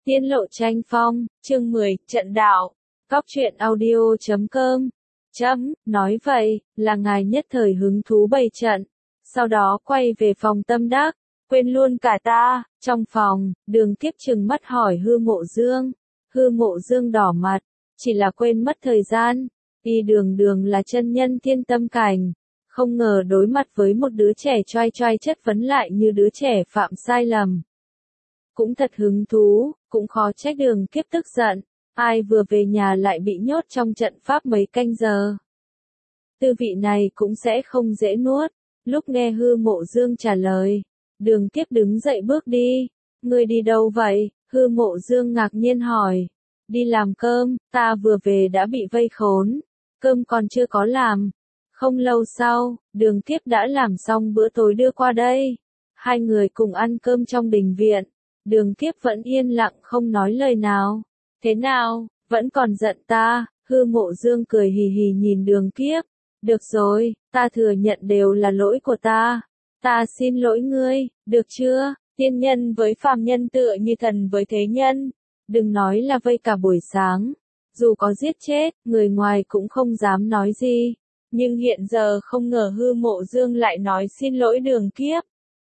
Tiên lộ tranh phong, chương 10, trận đạo. Cóc truyện audio.com. Nói vậy, là ngài nhất thời hứng thú bày trận. Sau đó quay về phòng tâm đắc, quên luôn cả ta. Trong phòng, Đường Kiếp trừng mắt hỏi Hư Mộ Dương. Hư Mộ Dương đỏ mặt, chỉ là quên mất thời gian. Y đường đường là chân nhân thiên tâm cảnh. Không ngờ đối mặt với một đứa trẻ choai choai chất vấn lại như đứa trẻ phạm sai lầm. Cũng thật hứng thú, cũng khó trách Đường Kiếp tức giận, ai vừa về nhà lại bị nhốt trong trận pháp mấy canh giờ. Tư vị này cũng sẽ không dễ nuốt. Lúc nghe Hư Mộ Dương trả lời, Đường Kiếp đứng dậy bước đi. Ngươi đi đâu vậy? Hư Mộ Dương ngạc nhiên hỏi. Đi làm cơm, ta vừa về đã bị vây khốn. Cơm còn chưa có làm. Không lâu sau, Đường Kiếp đã làm xong bữa tối đưa qua đây. Hai người cùng ăn cơm trong đình viện. Đường Kiếp vẫn yên lặng không nói lời nào. Thế nào, vẫn còn giận ta? Hư Mộ Dương cười hì hì nhìn Đường Kiếp. Được rồi, ta thừa nhận đều là lỗi của ta. Ta xin lỗi ngươi, được chưa? Tiên nhân với phàm nhân tựa như thần với thế nhân. Đừng nói là vây cả buổi sáng. Dù có giết chết, người ngoài cũng không dám nói gì. Nhưng hiện giờ không ngờ Hư Mộ Dương lại nói xin lỗi Đường Kiếp.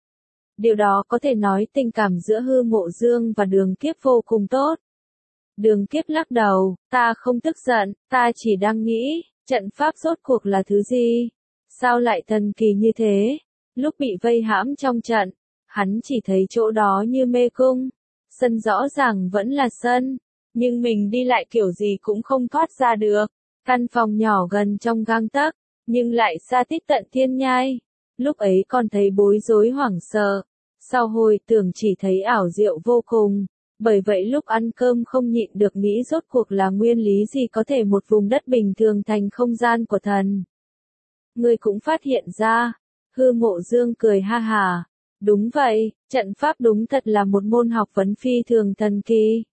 Điều đó có thể nói tình cảm giữa Hư Mộ Dương và Đường Kiếp vô cùng tốt. Đường Kiếp lắc đầu, ta không tức giận, ta chỉ đang nghĩ, trận pháp rốt cuộc là thứ gì? Sao lại thần kỳ như thế? Lúc bị vây hãm trong trận, hắn chỉ thấy chỗ đó như mê cung. Sân rõ ràng vẫn là sân, nhưng mình đi lại kiểu gì cũng không thoát ra được. Căn phòng nhỏ gần trong gang tấc, nhưng lại xa tít tận thiên nhai. Lúc ấy còn thấy bối rối hoảng sợ. Sau hồi tưởng chỉ thấy ảo diệu vô cùng. Bởi vậy lúc ăn cơm không nhịn được nghĩ rốt cuộc là nguyên lý gì có thể một vùng đất bình thường thành không gian của thần. Ngươi cũng phát hiện ra. Hư Mộ Dương cười ha hà. Đúng vậy, trận pháp đúng thật là một môn học vấn phi thường thần kỳ.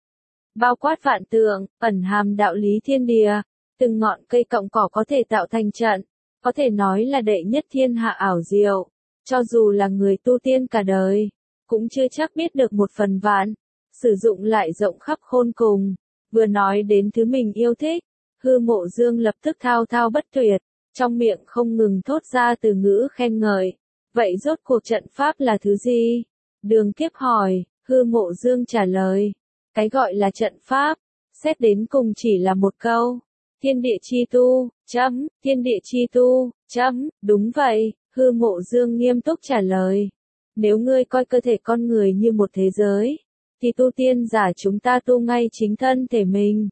Bao quát vạn tượng, ẩn hàm đạo lý thiên địa. Từng ngọn cây cọng cỏ có thể tạo thành trận. Có thể nói là đệ nhất thiên hạ ảo diệu. Cho dù là người tu tiên cả đời, cũng chưa chắc biết được một phần vạn. Sử dụng lại rộng khắp khôn cùng. Vừa nói đến thứ mình yêu thích, Hư Mộ Dương lập tức thao thao bất tuyệt, trong miệng không ngừng thốt ra từ ngữ khen ngợi. Vậy rốt cuộc trận pháp là thứ gì? Đường Kiếp hỏi, Hư Mộ Dương trả lời. Cái gọi là trận pháp, xét đến cùng chỉ là một câu. Thiên địa chi tu, thiên địa chi tu, đúng vậy, Hư Mộ Dương nghiêm túc trả lời. Nếu ngươi coi cơ thể con người như một thế giới, thì tu tiên giả chúng ta tu ngay chính thân thể mình.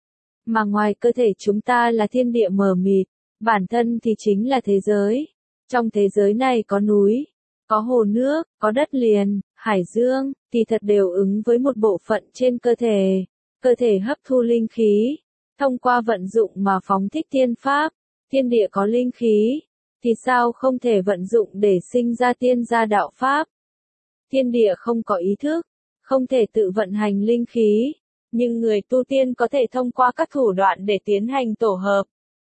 Mà ngoài cơ thể chúng ta là thiên địa mờ mịt, bản thân thì chính là thế giới. Trong thế giới này có núi, có hồ nước, có đất liền, hải dương, thì thật đều ứng với một bộ phận trên cơ thể. Cơ thể hấp thu linh khí, thông qua vận dụng mà phóng thích tiên pháp. Thiên địa có linh khí, thì sao không thể vận dụng để sinh ra tiên gia đạo pháp? Thiên địa không có ý thức, không thể tự vận hành linh khí, nhưng người tu tiên có thể thông qua các thủ đoạn để tiến hành tổ hợp.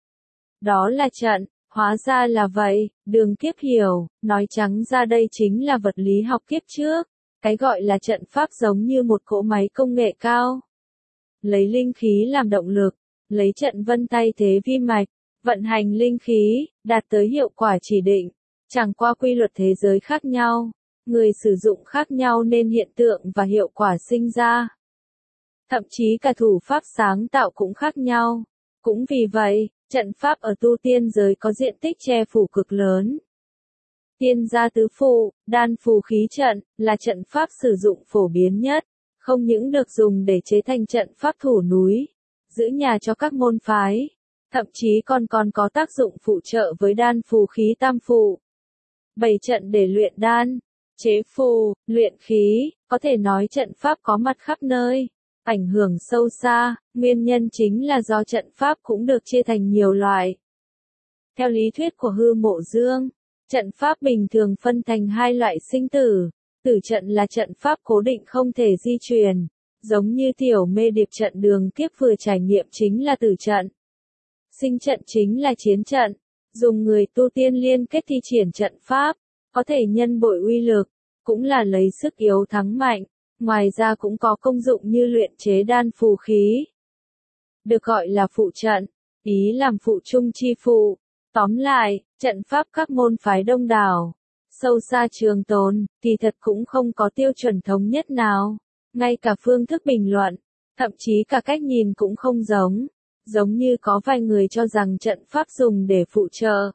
Đó là trận, hóa ra là vậy, Đường Kiếp hiểu, nói trắng ra đây chính là vật lý học kiếp trước. Cái gọi là trận pháp giống như một cỗ máy công nghệ cao. Lấy linh khí làm động lực, lấy trận vân tay thế vi mạch, vận hành linh khí, đạt tới hiệu quả chỉ định. Chẳng qua quy luật thế giới khác nhau, người sử dụng khác nhau nên hiện tượng và hiệu quả sinh ra. Thậm chí cả thủ pháp sáng tạo cũng khác nhau. Cũng vì vậy, trận pháp ở tu tiên giới có diện tích che phủ cực lớn. Tiên gia tứ phụ, đan phù khí trận, là trận pháp sử dụng phổ biến nhất. Không những được dùng để chế thành trận pháp thủ núi, giữ nhà cho các môn phái. Thậm chí còn có tác dụng phụ trợ với đan phù khí tam phụ. Bày trận để luyện đan, chế phù, luyện khí, có thể nói trận pháp có mặt khắp nơi, ảnh hưởng sâu xa. Nguyên nhân chính là do trận pháp cũng được chia thành nhiều loại. Theo lý thuyết của Hư Mộ Dương, trận pháp bình thường phân thành hai loại sinh tử. Tử trận là trận pháp cố định không thể di chuyển, giống như tiểu mê điệp trận Đường Kiếp vừa trải nghiệm chính là tử trận. Sinh trận chính là chiến trận, dùng người tu tiên liên kết thi triển trận pháp, có thể nhân bội uy lực, cũng là lấy sức yếu thắng mạnh. Ngoài ra cũng có công dụng như luyện chế đan phù khí. Được gọi là phụ trận, ý làm phụ trung chi phụ. Tóm lại, trận pháp các môn phái đông đảo, sâu xa trường tồn, thì thật cũng không có tiêu chuẩn thống nhất nào. Ngay cả phương thức bình luận, thậm chí cả cách nhìn cũng không giống. Giống như có vài người cho rằng trận pháp dùng để phụ trợ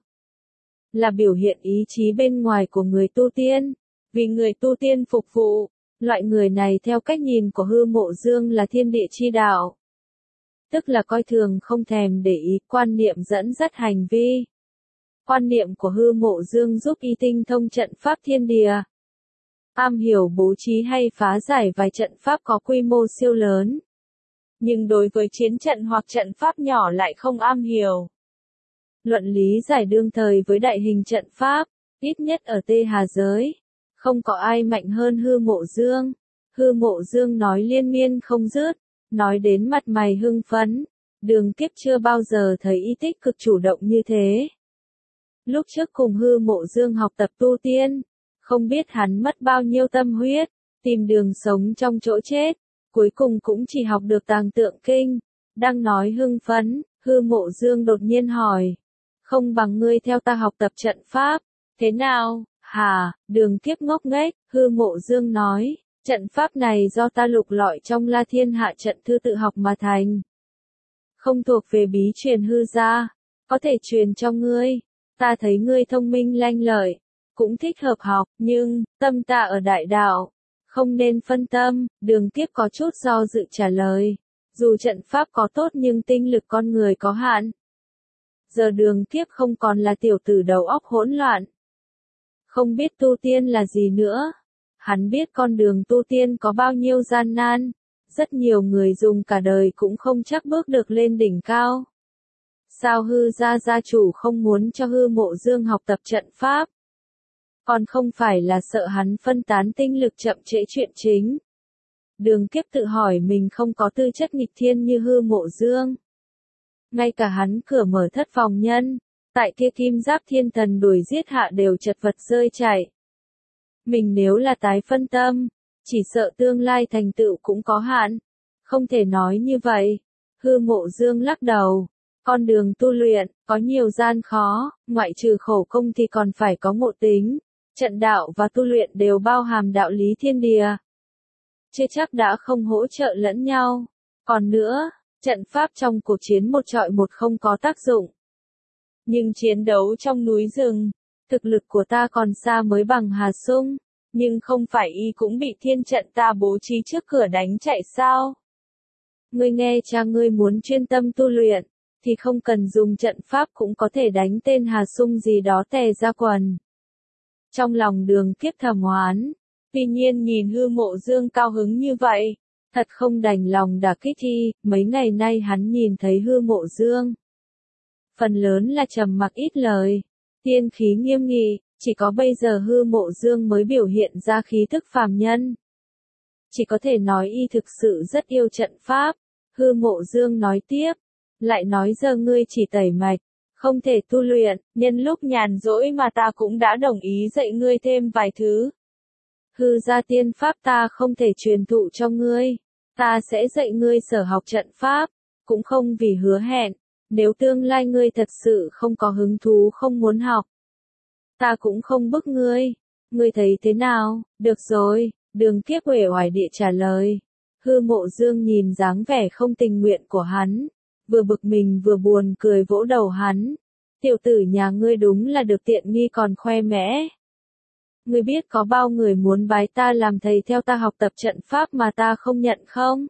là biểu hiện ý chí bên ngoài của người tu tiên, vì người tu tiên phục vụ. Loại người này theo cách nhìn của Hư Mộ Dương là thiên địa chi đạo. Tức là coi thường không thèm để ý quan niệm dẫn dắt hành vi. Quan niệm của Hư Mộ Dương giúp y tinh thông trận pháp thiên địa. Am hiểu bố trí hay phá giải vài trận pháp có quy mô siêu lớn. Nhưng đối với chiến trận hoặc trận pháp nhỏ lại không am hiểu. Luận lý giải đương thời với đại hình trận pháp, ít nhất ở Tê Hà giới, không có ai mạnh hơn Hư Mộ Dương. Hư Mộ Dương nói liên miên không dứt, nói đến mặt mày hưng phấn. Đường Kiếp chưa bao giờ thấy y tích cực chủ động như thế. Lúc trước cùng Hư Mộ Dương học tập tu tiên, không biết hắn mất bao nhiêu tâm huyết, tìm đường sống trong chỗ chết, cuối cùng cũng chỉ học được Tàng Tượng Kinh. Đang nói hưng phấn, Hư Mộ Dương đột nhiên hỏi, không bằng ngươi theo ta học tập trận pháp, thế nào? Hả, Đường Kiếp ngốc nghếch, Hư Mộ Dương nói, trận pháp này do ta lục lọi trong La Thiên Hạ trận thư tự học mà thành. Không thuộc về bí truyền hư gia, có thể truyền cho ngươi. Ta thấy ngươi thông minh lanh lợi, cũng thích hợp học, nhưng, tâm ta ở đại đạo, không nên phân tâm. Đường Kiếp có chút do dự trả lời, dù trận pháp có tốt nhưng tinh lực con người có hạn. Giờ Đường Kiếp không còn là tiểu tử đầu óc hỗn loạn, không biết tu tiên là gì nữa. Hắn biết con đường tu tiên có bao nhiêu gian nan, rất nhiều người dùng cả đời cũng không chắc bước được lên đỉnh cao. Sao Hư gia gia chủ không muốn cho Hư Mộ Dương học tập trận pháp? Còn không phải là sợ hắn phân tán tinh lực chậm trễ chuyện chính. Đường Kiếp tự hỏi mình không có tư chất nghịch thiên như Hư Mộ Dương. Ngay cả hắn cửa mở thất phòng nhân, tại kia Kim Giáp Thiên Thần đuổi giết hạ đều chật vật rơi chạy. Mình nếu là tái phân tâm, chỉ sợ tương lai thành tựu cũng có hạn. Không thể nói như vậy. Hư Mộ Dương lắc đầu. Con đường tu luyện, có nhiều gian khó, ngoại trừ khổ công thì còn phải có ngộ tính. Trận đạo và tu luyện đều bao hàm đạo lý thiên địa. Chưa chắc đã không hỗ trợ lẫn nhau. Còn nữa, trận pháp trong cuộc chiến một trọi một không có tác dụng. Nhưng chiến đấu trong núi rừng, thực lực của ta còn xa mới bằng Hà Sung. Nhưng không phải y cũng bị thiên trận ta bố trí trước cửa đánh chạy sao? Ngươi nghe cha ngươi muốn chuyên tâm tu luyện, thì không cần dùng trận pháp cũng có thể đánh tên Hà Sung gì đó tè ra quần. Trong lòng Đường Kiếp thầm oán, tuy nhiên nhìn Hư Mộ Dương cao hứng như vậy, thật không đành lòng đả kích y. Mấy ngày nay hắn nhìn thấy Hư Mộ Dương, phần lớn là trầm mặc ít lời, tiên khí nghiêm nghị, chỉ có bây giờ Hư Mộ Dương mới biểu hiện ra khí thức phàm nhân. Chỉ có thể nói y thực sự rất yêu trận pháp. Hư Mộ Dương nói tiếp, lại nói giờ ngươi chỉ tẩy mạch, không thể tu luyện, nhân lúc nhàn rỗi mà ta cũng đã đồng ý dạy ngươi thêm vài thứ. Hư gia tiên pháp ta không thể truyền thụ cho ngươi, ta sẽ dạy ngươi sở học trận pháp, cũng không vì hứa hẹn, nếu tương lai ngươi thật sự không có hứng thú không muốn học, ta cũng không bức ngươi thấy thế nào? Được rồi, Đường Kiếp uể oải địa trả lời. Hư Mộ Dương nhìn dáng vẻ không tình nguyện của hắn, vừa bực mình vừa buồn cười vỗ đầu hắn. Tiểu tử nhà ngươi đúng là được tiện nghi còn khoe mẽ. Ngươi biết có bao người muốn bái ta làm thầy theo ta học tập trận pháp mà ta không nhận không?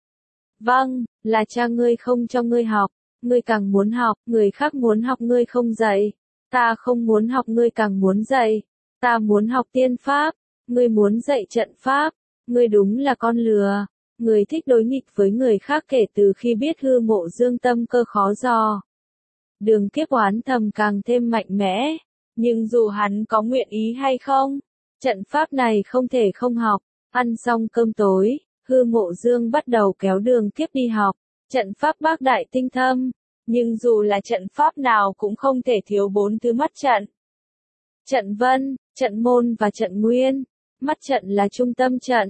Vâng, là cha ngươi không cho ngươi học, ngươi càng muốn học, người khác muốn học ngươi không dạy. Ta không muốn học ngươi càng muốn dạy, ta muốn học tiên pháp, ngươi muốn dạy trận pháp, ngươi đúng là con lừa. Người thích đối nghịch với người khác kể từ khi biết Hư Mộ Dương tâm cơ khó dò. Đường Kiếp oán thầm càng thêm mạnh mẽ, nhưng dù hắn có nguyện ý hay không, trận pháp này không thể không học. Ăn xong cơm tối, Hư Mộ Dương bắt đầu kéo Đường Kiếp đi học, trận pháp bác đại tinh thâm, nhưng dù là trận pháp nào cũng không thể thiếu 4 thứ mắt trận. Trận vân, trận môn và trận nguyên. Mắt trận là trung tâm trận,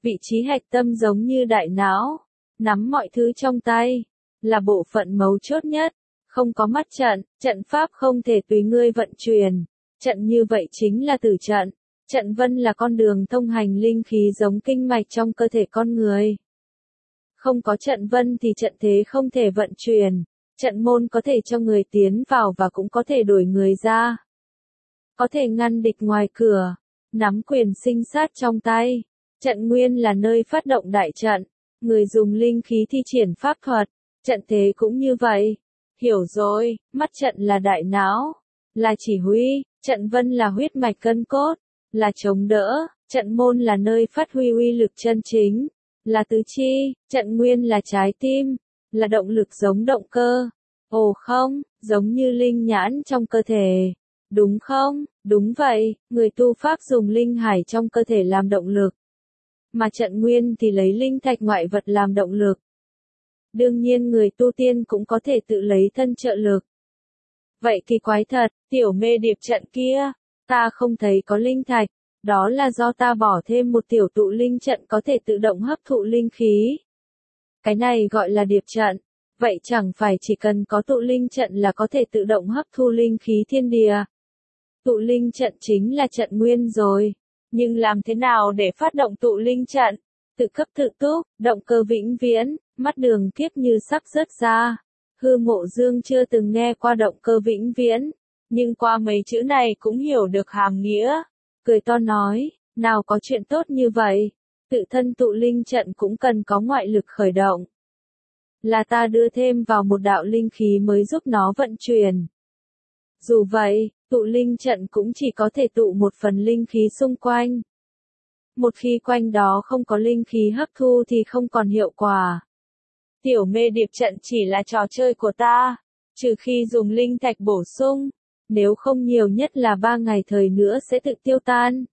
Vị trí hạch tâm giống như đại não, nắm mọi thứ trong tay, là bộ phận mấu chốt nhất. Không có mắt trận, trận pháp không thể tùy ngươi vận chuyển. Trận như vậy chính là tử trận. Trận vân là con đường thông hành linh khí giống kinh mạch trong cơ thể con người. Không có trận vân thì trận thế không thể vận chuyển. Trận môn có thể cho người tiến vào và cũng có thể đuổi người ra. Có thể ngăn địch ngoài cửa, nắm quyền sinh sát trong tay. Trận nguyên là nơi phát động đại trận. Người dùng linh khí thi triển pháp thuật. Trận thế cũng như vậy. Hiểu rồi, mắt trận là đại não, là chỉ huy, trận vân là huyết mạch cân cốt, là chống đỡ, trận môn là nơi phát huy uy lực chân chính, là tứ chi, trận nguyên là trái tim, là động lực giống động cơ. Ồ không, giống như linh nhãn trong cơ thể. Đúng không? Đúng vậy, người tu pháp dùng linh hải trong cơ thể làm động lực. Mà trận nguyên thì lấy linh thạch ngoại vật làm động lực. Đương nhiên người tu tiên cũng có thể tự lấy thân trợ lực. Vậy kỳ quái thật, tiểu mê điệp trận kia, ta không thấy có linh thạch, đó là do ta bỏ thêm một tiểu tụ linh trận có thể tự động hấp thụ linh khí. Cái này gọi là điệp trận, vậy chẳng phải chỉ cần có tụ linh trận là có thể tự động hấp thu linh khí thiên địa. Tụ linh trận chính là trận nguyên rồi, nhưng làm thế nào để phát động tụ linh trận? Tự cấp tự túc, động cơ vĩnh viễn, mắt Đường Kiếp như sắp rớt ra. Hư Mộ Dương chưa từng nghe qua động cơ vĩnh viễn, nhưng qua mấy chữ này cũng hiểu được hàm nghĩa. Cười to nói, nào có chuyện tốt như vậy, tự thân tụ linh trận cũng cần có ngoại lực khởi động. Là ta đưa thêm vào một đạo linh khí mới giúp nó vận chuyển. Dù vậy, tụ linh trận cũng chỉ có thể tụ một phần linh khí xung quanh. Một khi quanh đó không có linh khí hấp thu thì không còn hiệu quả. Tiểu mê điệp trận chỉ là trò chơi của ta, trừ khi dùng linh thạch bổ sung, nếu không nhiều nhất là 3 ngày thời nữa sẽ tự tiêu tan.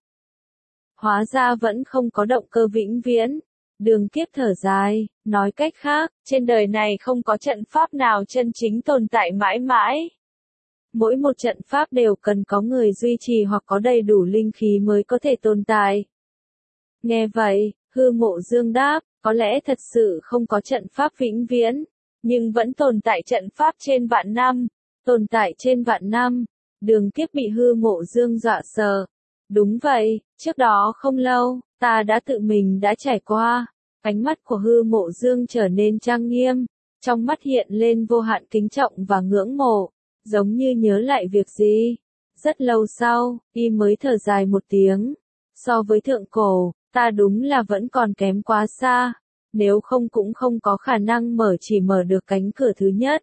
Hóa ra vẫn không có động cơ vĩnh viễn. Đường Kiếp thở dài, nói cách khác, trên đời này không có trận pháp nào chân chính tồn tại mãi mãi. Mỗi một trận pháp đều cần có người duy trì hoặc có đầy đủ linh khí mới có thể tồn tại. Nghe vậy, Hư Mộ Dương đáp, có lẽ thật sự không có trận pháp vĩnh viễn, nhưng vẫn tồn tại trận pháp trên vạn năm, tồn tại trên vạn năm. Đường Kiếp bị Hư Mộ Dương dọa sợ. Đúng vậy, trước đó không lâu, ta đã tự mình đã trải qua. Ánh mắt của Hư Mộ Dương trở nên trang nghiêm, trong mắt hiện lên vô hạn kính trọng và ngưỡng mộ, giống như nhớ lại việc gì. Rất lâu sau, y mới thở dài một tiếng. So với thượng cổ, ta đúng là vẫn còn kém quá xa, nếu không cũng không có khả năng chỉ mở được cánh cửa thứ nhất.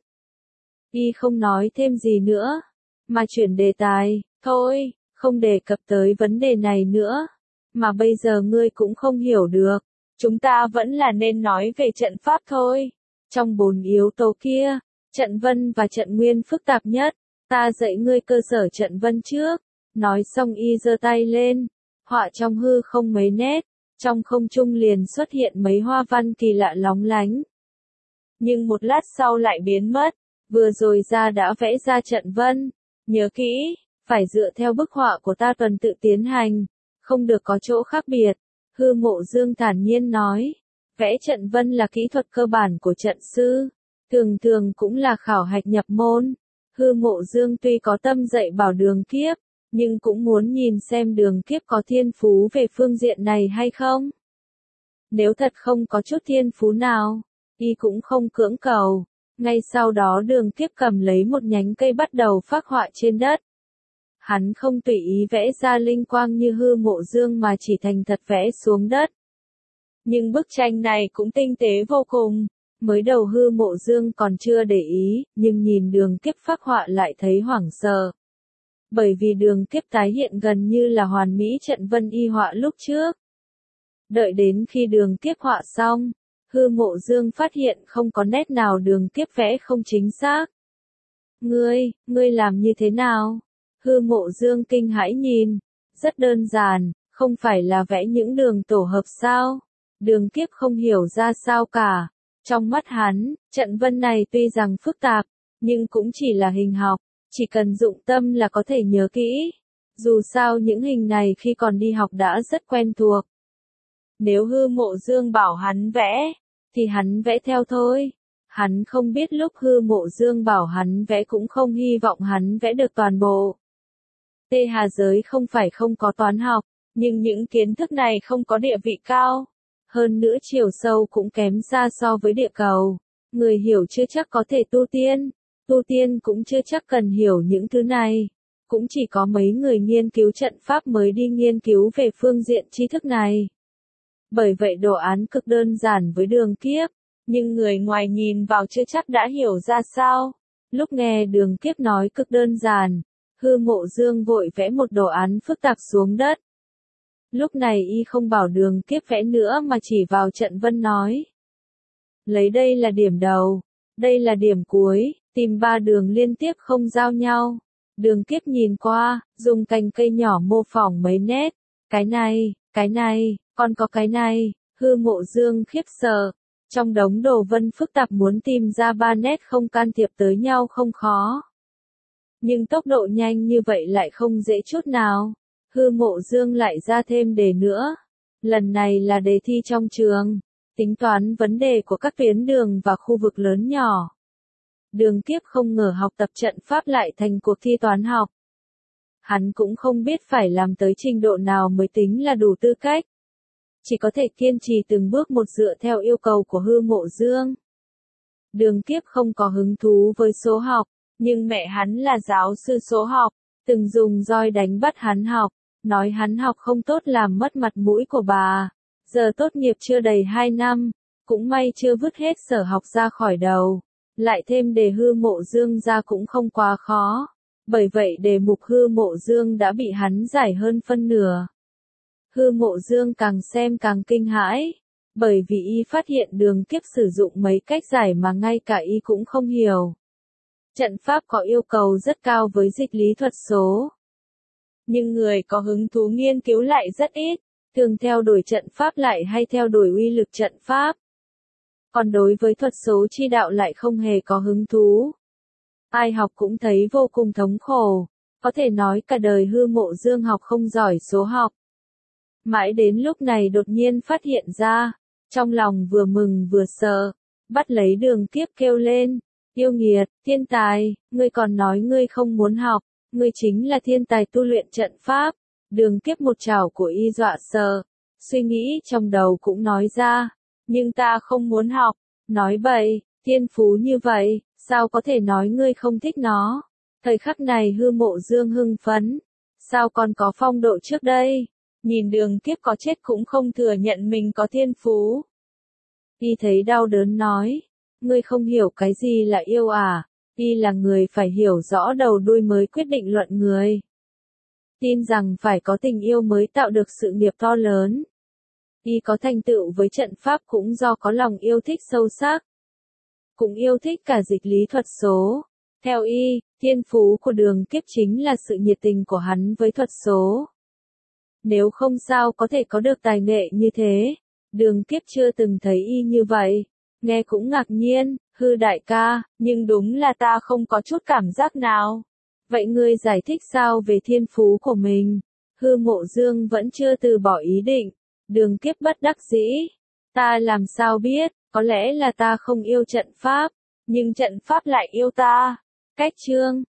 Y không nói thêm gì nữa, mà chuyển đề tài, thôi, không đề cập tới vấn đề này nữa, mà bây giờ ngươi cũng không hiểu được, chúng ta vẫn là nên nói về trận pháp thôi. Trong 4 yếu tố kia, trận vân và trận nguyên phức tạp nhất, ta dạy ngươi cơ sở trận vân trước. Nói xong y giơ tay lên, họa trong hư không mấy nét, trong không trung liền xuất hiện mấy hoa văn kỳ lạ lóng lánh. Nhưng một lát sau lại biến mất, vừa rồi ra đã vẽ ra trận vân. Nhớ kỹ, phải dựa theo bức họa của ta tuần tự tiến hành, không được có chỗ khác biệt. Hư Mộ Dương thản nhiên nói, vẽ trận vân là kỹ thuật cơ bản của trận sư, thường thường cũng là khảo hạch nhập môn. Hư Mộ Dương tuy có tâm dạy bảo Đường Kiếp, nhưng cũng muốn nhìn xem Đường Kiếp có thiên phú về phương diện này hay không. Nếu thật không có chút thiên phú nào, y cũng không cưỡng cầu. Ngay sau đó Đường Kiếp cầm lấy một nhánh cây bắt đầu phác họa trên đất. Hắn không tùy ý vẽ ra linh quang như Hư Mộ Dương mà chỉ thành thật vẽ xuống đất. Nhưng bức tranh này cũng tinh tế vô cùng. Mới đầu Hư Mộ Dương còn chưa để ý, nhưng nhìn Đường Kiếp phác họa lại thấy hoảng sợ. Bởi vì Đường Kiếp tái hiện gần như là hoàn mỹ trận vân y họa lúc trước. Đợi đến khi Đường Kiếp họa xong, Hư Mộ Dương phát hiện không có nét nào Đường Kiếp vẽ không chính xác. Ngươi làm như thế nào? Hư Mộ Dương kinh hãi nhìn. Rất đơn giản, không phải là vẽ những đường tổ hợp sao? Đường Kiếp không hiểu ra sao cả. Trong mắt hắn, trận vân này tuy rằng phức tạp, nhưng cũng chỉ là hình học, chỉ cần dụng tâm là có thể nhớ kỹ. Dù sao những hình này khi còn đi học đã rất quen thuộc. Nếu Hư Mộ Dương bảo hắn vẽ, thì hắn vẽ theo thôi. Hắn không biết lúc Hư Mộ Dương bảo hắn vẽ cũng không hy vọng hắn vẽ được toàn bộ. Tê Hà giới không phải không có toán học, nhưng những kiến thức này không có địa vị cao. Hơn nữa chiều sâu cũng kém xa so với địa cầu. Người hiểu chưa chắc có thể tu tiên cũng chưa chắc cần hiểu những thứ này. Cũng chỉ có mấy người nghiên cứu trận pháp mới đi nghiên cứu về phương diện tri thức này. Bởi vậy đồ án cực đơn giản với Đường Kiếp, nhưng người ngoài nhìn vào chưa chắc đã hiểu ra sao. Lúc nghe Đường Kiếp nói cực đơn giản, Hư Mộ Dương vội vẽ một đồ án phức tạp xuống đất. Lúc này y không bảo Đường Kiếp vẽ nữa mà chỉ vào trận vân nói. Lấy đây là điểm đầu, đây là điểm cuối, tìm 3 đường liên tiếp không giao nhau. Đường Kiếp nhìn qua, dùng cành cây nhỏ mô phỏng mấy nét. Cái này, còn có cái này, Hư Mộ Dương khiếp sợ. Trong đống đồ vân phức tạp muốn tìm ra 3 nét không can thiệp tới nhau không khó. Nhưng tốc độ nhanh như vậy lại không dễ chút nào. Hư Mộ Dương lại ra thêm đề nữa. Lần này là đề thi trong trường, tính toán vấn đề của các tuyến đường và khu vực lớn nhỏ. Đường Kiếp không ngờ học tập trận pháp lại thành cuộc thi toán học. Hắn cũng không biết phải làm tới trình độ nào mới tính là đủ tư cách. Chỉ có thể kiên trì từng bước một dựa theo yêu cầu của Hư Mộ Dương. Đường Kiếp không có hứng thú với số học, nhưng mẹ hắn là giáo sư số học, từng dùng roi đánh bắt hắn học, nói hắn học không tốt làm mất mặt mũi của bà. Giờ tốt nghiệp chưa đầy 2 năm, cũng may chưa vứt hết sở học ra khỏi đầu. Lại thêm đề Hư Mộ Dương ra cũng không quá khó. Bởi vậy đề mục Hư Mộ Dương đã bị hắn giải hơn phân nửa. Hư Mộ Dương càng xem càng kinh hãi, bởi vì y phát hiện Đường Kiếp sử dụng mấy cách giải mà ngay cả y cũng không hiểu. Trận pháp có yêu cầu rất cao với dịch lý thuật số. Nhưng người có hứng thú nghiên cứu lại rất ít, thường theo đuổi trận pháp lại hay theo đuổi uy lực trận pháp. Còn đối với thuật số chi đạo lại không hề có hứng thú. Ai học cũng thấy vô cùng thống khổ, có thể nói cả đời Hư Mộ Dương học không giỏi số học. Mãi đến lúc này đột nhiên phát hiện ra, trong lòng vừa mừng vừa sợ, bắt lấy Đường Kiếp kêu lên, yêu nghiệt, thiên tài, ngươi còn nói ngươi không muốn học, ngươi chính là thiên tài tu luyện trận pháp. Đường Kiếp một chảo của y dọa sợ, suy nghĩ trong đầu cũng nói ra, nhưng ta không muốn học, nói bậy, thiên phú như vậy, sao có thể nói ngươi không thích nó. Thời khắc này Hư Mộ Dương hưng phấn, sao còn có phong độ trước đây, nhìn Đường Kiếp có chết cũng không thừa nhận mình có thiên phú. Y thấy đau đớn nói, ngươi không hiểu cái gì là yêu à, y là người phải hiểu rõ đầu đuôi mới quyết định luận người. Tin rằng phải có tình yêu mới tạo được sự nghiệp to lớn. Y có thành tựu với trận pháp cũng do có lòng yêu thích sâu sắc. Cũng yêu thích cả dịch lý thuật số. Theo y, thiên phú của Đường Kiếp chính là sự nhiệt tình của hắn với thuật số. Nếu không sao có thể có được tài nghệ như thế. Đường Kiếp chưa từng thấy y như vậy. Nghe cũng ngạc nhiên, Hư đại ca, nhưng đúng là ta không có chút cảm giác nào. Vậy ngươi giải thích sao về thiên phú của mình? Hư Mộ Dương vẫn chưa từ bỏ ý định. Đường Kiếp bất đắc dĩ. Ta làm sao biết, có lẽ là ta không yêu trận pháp, nhưng trận pháp lại yêu ta. Cách chương